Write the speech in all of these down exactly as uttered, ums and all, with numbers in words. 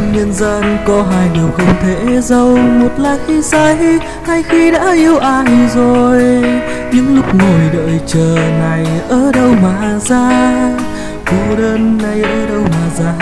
Trong nhân gian có hai điều không thể giấu, một là khi say hay khi đã yêu ai rồi. Những lúc ngồi đợi chờ này ở đâu mà ra, cô đơn này ở đâu mà ra.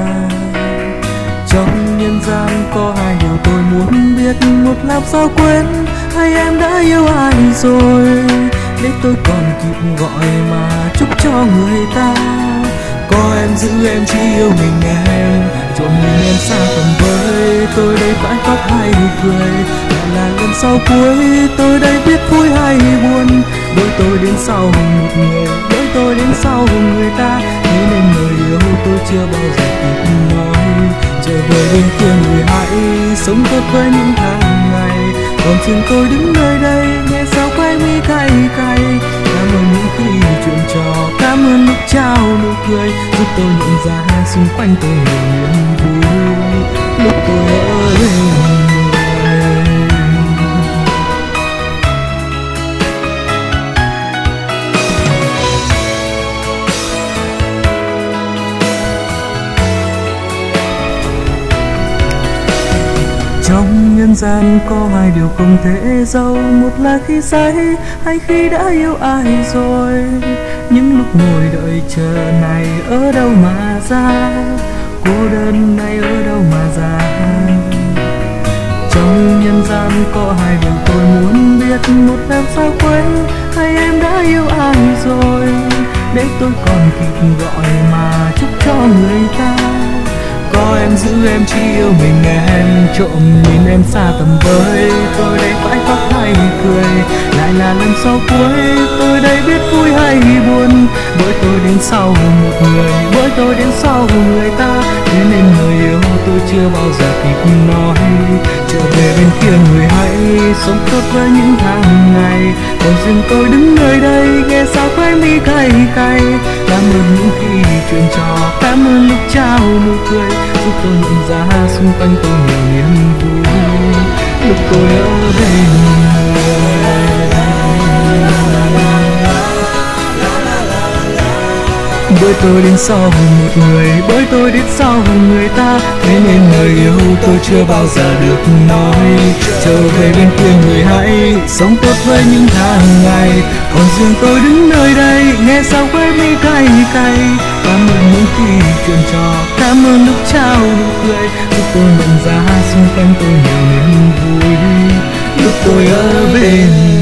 Trong nhân gian có hai điều tôi muốn biết, một làm sao quên hay em đã yêu ai rồi, để tôi còn kịp gọi mà chúc cho người ta. Có em giữ em chỉ yêu mình em, trộm nhìn em xa tầm với. Tôi đây phải khóc hay cười, lại là lần sau cuối. Tôi đây biết vui hay buồn, đôi tôi đến sau một người, đôi tôi đến sau người ta. Thế nên người yêu tôi chưa bao giờ kịp nói, trở về bên kia người hãy sống tốt với những tháng ngày. Còn riêng tôi đứng nơi đây nghe sao quay mi cay cay. Cảm ơn những khi chuyện trò, cảm ơn lúc trao nụ cười, giúp tôi nhận ra xung quanh tôi nhiều niềm vui lúc tôi ở bên người. Trong nhân gian có hai điều không thể giấu, một là khi say hay khi đã yêu ai rồi. Những lúc ngồi đợi chờ này ở đâu mà ra, cô đơn này ở đâu mà ra. Trong nhân gian có hai điều tôi muốn biết, một làm sao quên hay em đã yêu ai rồi, để tôi còn kịp gọi mà chúc cho người ta. Có em giữ em chỉ yêu mình em, trộm nhìn em xa tầm với. Tôi đây phải khóc hay cười, lại là lần sau cuối. Tôi đây biết vui hay buồn, bởi tôi đến sau một người, bởi tôi đến sau người ta. Thế nên người yêu tôi chưa bao giờ kịp nói, trở về bên kia người hãy sống tốt với những tháng ngày. Còn riêng tôi đứng nơi đây nghe sao khóe mi cay cay. Cảm ơn những khi chuyện trò, cảm ơn lúc trao nụ cười, giúp tôi nhận ra xung quanh tôi nhiều niềm vui lúc tôi ở bên người. Bởi tôi đến sau một người, bởi tôi đến sau người ta. Thế nên người yêu tôi chưa bao giờ được nói, trở về bên kia người hãy sống tốt với những tháng ngày. Còn riêng tôi đứng nơi đây nghe sao quay mi cay cay. Cảm ơn những khi chuyện trò, cảm ơn lúc trao nụ cười, giúp tôi nhận ra xung quanh tôi nhiều niềm vui lúc tôi ở bên